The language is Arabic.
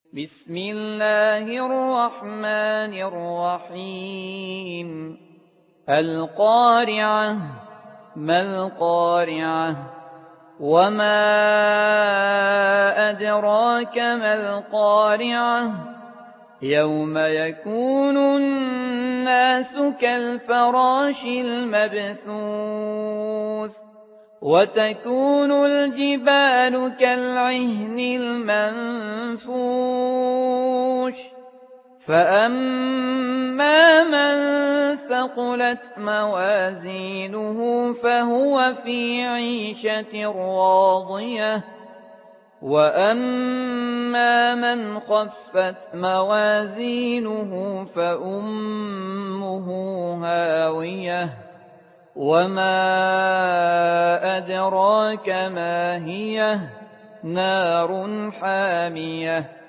بسم الله الرحمن الرحيم القارعة ما القارعة وما أدراك ما القارعة يوم يكون الناس كالفراش المبثوث وتكون الجبال كالعهن المنفوش فأما من ثقلت موازينه فهو في عيشة راضية وأما من خفت موازينه فأمه هاوية وما أدراك ما هي نار حامية